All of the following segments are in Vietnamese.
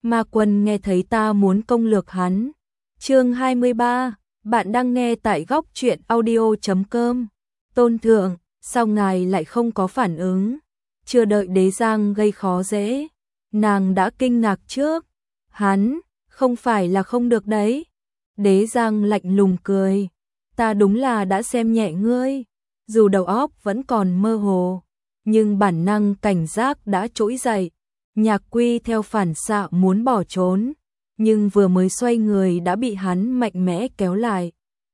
Ma Quân nghe thấy ta muốn công lược hắn. Chương 23, bạn đang nghe tại góc truyện audio.com. Tôn thượng, sao ngài lại không có phản ứng? Chưa đợi Đế Giang gây khó dễ, nàng đã kinh ngạc trước. Hắn, không phải là không được đấy. Đế Giang lạnh lùng cười. Ta đúng là đã xem nhẹ ngươi. Dù đầu óc vẫn còn mơ hồ, nhưng bản năng cảnh giác đã trỗi dậy. Nhạc Quy theo phản xạ muốn bỏ trốn, nhưng vừa mới xoay người đã bị hắn mạnh mẽ kéo lại.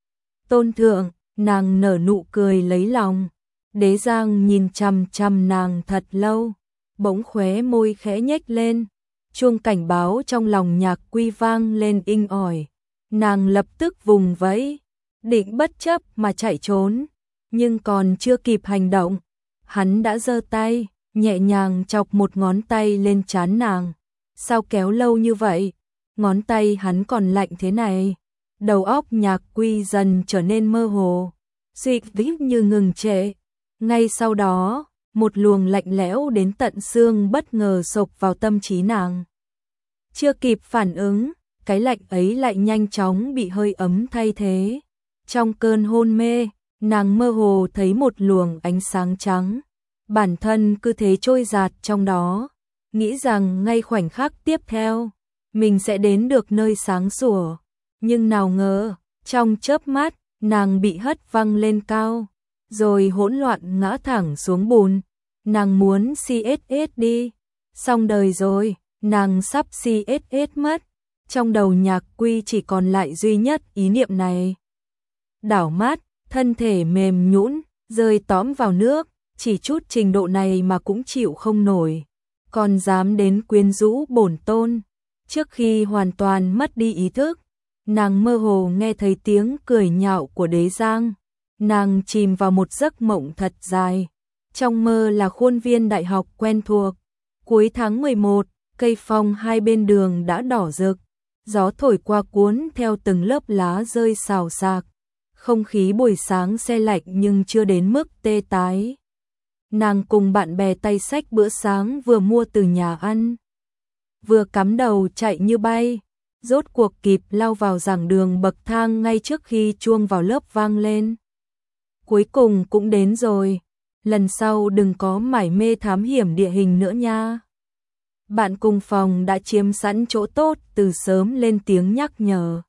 Tôn thượng, nàng nở nụ cười lấy lòng. Đế Giang nhìn chằm chằm nàng thật lâu, bỗng khóe môi khẽ nhếch lên. Chuông cảnh báo trong lòng Nhạc Quy vang lên inh ỏi. Nàng lập tức vùng vẫy, định bất chấp mà chạy trốn, nhưng còn chưa kịp hành động, hắn đã giơ tay, nhẹ nhàng chọc một ngón tay lên trán nàng. Sao kéo lâu như vậy? Ngón tay hắn còn lạnh thế này. Đầu óc Nhạc Quy dần trở nên mơ hồ, suy nghĩ như ngừng trệ. Ngay sau đó, một luồng lạnh lẽo đến tận xương bất ngờ xộc vào tâm trí nàng. Chưa kịp phản ứng, cái lạnh ấy lại nhanh chóng bị hơi ấm thay thế. Trong cơn hôn mê, nàng mơ hồ thấy một luồng ánh sáng trắng. Bản thân cứ thế trôi dạt trong đó, nghĩ rằng ngay khoảnh khắc tiếp theo, mình sẽ đến được nơi sáng sủa. Nhưng nào ngờ, trong chớp mắt, nàng bị hất văng lên cao, rồi hỗn loạn ngã thẳng xuống bùn. Nàng muốn CSS đi, xong đời rồi, nàng sắp CSS mất. Trong đầu Nhạc Quy chỉ còn lại duy nhất ý niệm này. Đảo mắt, thân thể mềm nhũn, rơi tõm vào nước, chỉ chút trình độ này mà cũng chịu không nổi, còn dám đến quyến rũ bổn tôn. Trước khi hoàn toàn mất đi ý thức, nàng mơ hồ nghe thấy tiếng cười nhạo của Đế Giang. Nàng chìm vào một giấc mộng thật dài. Trong mơ là khuôn viên đại học quen thuộc. Cuối tháng 11, cây phong hai bên đường đã đỏ rực. Gió thổi qua cuốn theo từng lớp lá rơi xào xạc. Không khí buổi sáng se lạnh nhưng chưa đến mức tê tái. Nàng cùng bạn bè tay xách bữa sáng vừa mua từ nhà ăn, vừa cắm đầu chạy như bay, rốt cuộc kịp lao vào giảng đường bậc thang ngay trước khi chuông vào lớp vang lên. Cuối cùng cũng đến rồi, lần sau đừng có mải mê thám hiểm địa hình nữa nha. Bạn cùng phòng đã chiếm sẵn chỗ tốt từ sớm lên tiếng nhắc nhở.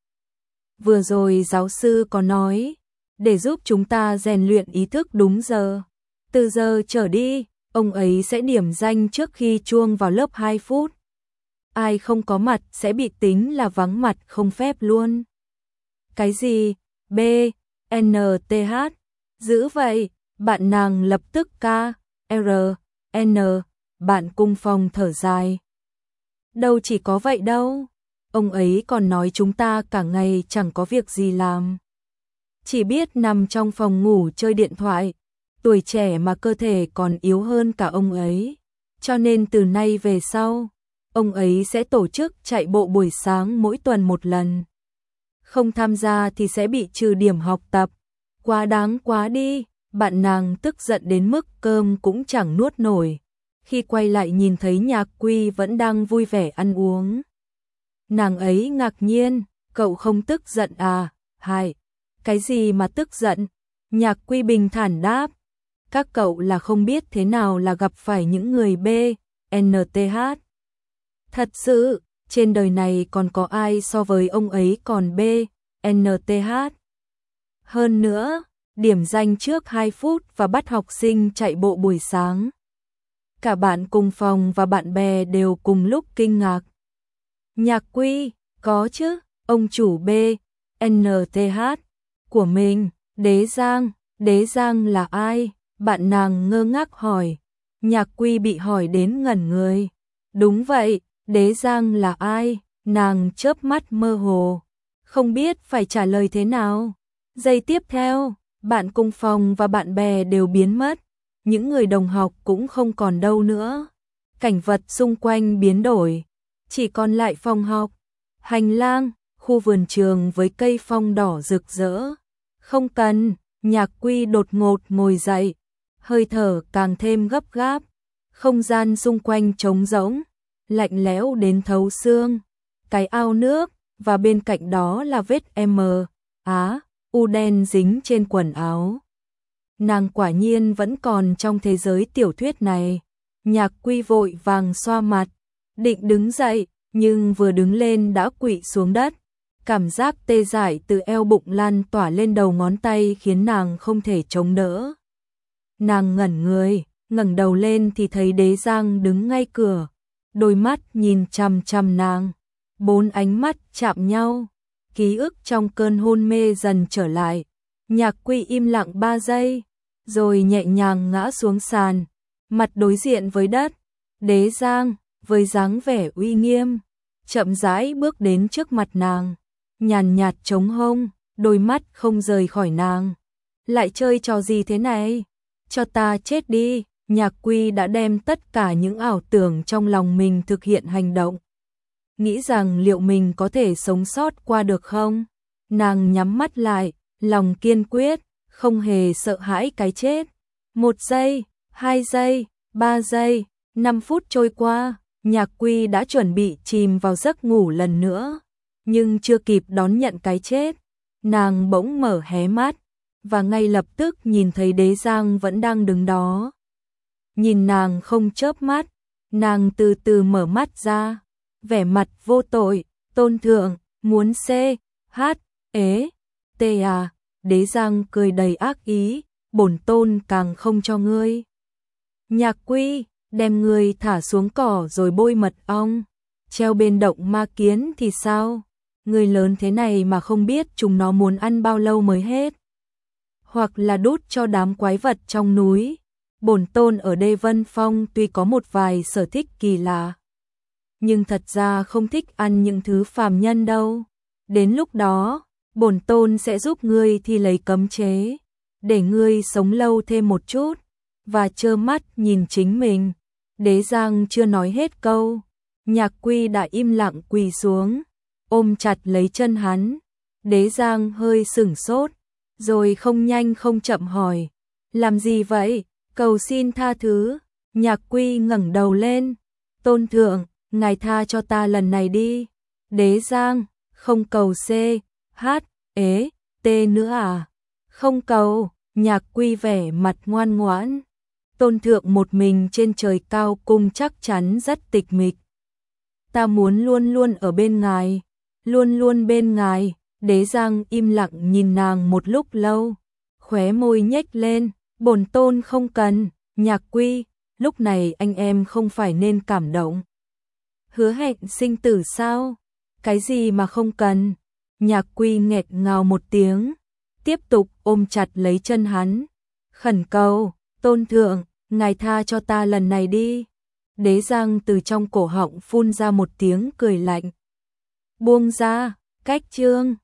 Vừa rồi giáo sư có nói, để giúp chúng ta rèn luyện ý thức đúng giờ. Từ giờ trở đi, ông ấy sẽ điểm danh trước khi chuông vào lớp 2 phút. Ai không có mặt sẽ bị tính là vắng mặt không phép luôn. Cái gì? B, N, T, H. Giữ vậy, bạn nàng lập tức K, R, N, bạn cung phòng thở dài. Đâu chỉ có vậy đâu. Ông ấy còn nói chúng ta cả ngày chẳng có việc gì làm. Chỉ biết nằm trong phòng ngủ chơi điện thoại. Tuổi trẻ mà cơ thể còn yếu hơn cả ông ấy. Cho nên từ nay về sau, ông ấy sẽ tổ chức chạy bộ buổi sáng mỗi tuần một lần. Không tham gia thì sẽ bị trừ điểm học tập. Quá đáng quá đi, bạn nàng tức giận đến mức cơm cũng chẳng nuốt nổi. Khi quay lại nhìn thấy Nhạc Quy vẫn đang vui vẻ ăn uống. Nàng ấy ngạc nhiên, cậu không tức giận à? Hai, cái gì mà tức giận? Nhạc Quy bình thản đáp. Các cậu là không biết thế nào là gặp phải những người B, NTH. Thật sự, trên đời này còn có ai so với ông ấy còn B, NTH. Hơn nữa, điểm danh trước 2 phút và bắt học sinh chạy bộ buổi sáng. Cả bạn cùng phòng và bạn bè đều cùng lúc kinh ngạc. Nhạc Quy, có chứ, ông chủ B, NTH của mình, Đế Giang là ai? Bạn nàng ngơ ngác hỏi. Nhạc Quy bị hỏi đến ngẩn người. Đúng vậy, Đế Giang là ai? Nàng chớp mắt mơ hồ, không biết phải trả lời thế nào. Giây tiếp theo, bạn cùng phòng và bạn bè đều biến mất. Những người đồng học cũng không còn đâu nữa. Cảnh vật xung quanh biến đổi, chỉ còn lại phòng học, hành lang, khu vườn trường với cây phong đỏ rực rỡ. Không cần, Nhạc Quy đột ngột ngồi dậy, hơi thở càng thêm gấp gáp. Không gian xung quanh trống rỗng, lạnh lẽo đến thấu xương. Cái ao nước, và bên cạnh đó là vết u đen dính trên quần áo. Nàng quả nhiên vẫn còn trong thế giới tiểu thuyết này. Nhạc Quy vội vàng xoa mặt, định đứng dậy, nhưng vừa đứng lên đã quỵ xuống đất. Cảm giác tê dại từ eo bụng lan tỏa lên đầu ngón tay khiến nàng không thể chống đỡ. Nàng ngẩn người, ngẩng đầu lên thì thấy Đế Giang đứng ngay cửa, đôi mắt nhìn chằm chằm nàng. 4 ánh mắt chạm nhau, ký ức trong cơn hôn mê dần trở lại. Nhạc Quy im lặng 3 giây, rồi nhẹ nhàng ngã xuống sàn, mặt đối diện với đất. Đế Giang, với dáng vẻ uy nghiêm, chậm rãi bước đến trước mặt nàng, nhàn nhạt chống hông, đôi mắt không rời khỏi nàng. Lại chơi trò gì thế này? Cho ta chết đi. Nhạc Quy đã đem tất cả những ảo tưởng trong lòng mình thực hiện hành động. Nghĩ rằng liệu mình có thể sống sót qua được không? Nàng nhắm mắt lại, lòng kiên quyết, không hề sợ hãi cái chết. 1 giây, 2 giây, 3 giây, 5 phút trôi qua, Nhạc Quy đã chuẩn bị chìm vào giấc ngủ lần nữa. Nhưng chưa kịp đón nhận cái chết, nàng bỗng mở hé mắt, và ngay lập tức nhìn thấy Đế Giang vẫn đang đứng đó. Nhìn nàng không chớp mắt, nàng từ từ mở mắt ra, vẻ mặt vô tội. Tôn thượng, muốn à? Đế Giang cười đầy ác ý, bổn tôn càng không cho ngươi. Nhạc Quy, đem ngươi thả xuống cỏ rồi bôi mật ong, treo bên động ma kiến thì sao? Ngươi lớn thế này mà không biết chúng nó muốn ăn bao lâu mới hết. Hoặc là đút cho đám quái vật trong núi. Bổn tôn ở đây Vân Phong tuy có một vài sở thích kỳ lạ, nhưng thật ra không thích ăn những thứ phàm nhân đâu. Đến lúc đó, bổn tôn sẽ giúp ngươi thi lấy cấm chế, để ngươi sống lâu thêm một chút, và trơ mắt nhìn chính mình. Đế Giang chưa nói hết câu, Nhạc Quy đã im lặng quỳ xuống, ôm chặt lấy chân hắn. Đế Giang hơi sửng sốt, rồi không nhanh không chậm hỏi, làm gì vậy? Cầu xin tha thứ. Nhạc Quy ngẩng đầu lên, tôn thượng, ngài tha cho ta lần này đi. Đế Giang, không cầu nữa à? Không cầu. Nhạc Quy vẻ mặt ngoan ngoãn. Tôn thượng một mình trên trời cao cung chắc chắn rất tịch mịch. Ta muốn luôn luôn ở bên ngài, luôn luôn bên ngài. Đế Giang im lặng nhìn nàng một lúc lâu, khóe môi nhếch lên, bổn tôn không cần. Nhạc Quy, lúc này anh em không phải nên cảm động. Hứa hẹn sinh tử sao? Cái gì mà không cần? Nhạc Quy nghẹt ngào một tiếng, tiếp tục ôm chặt lấy chân hắn, khẩn cầu, tôn thượng, ngài tha cho ta lần này đi. Đế Giang từ trong cổ họng phun ra một tiếng cười lạnh. Buông ra, cách chương.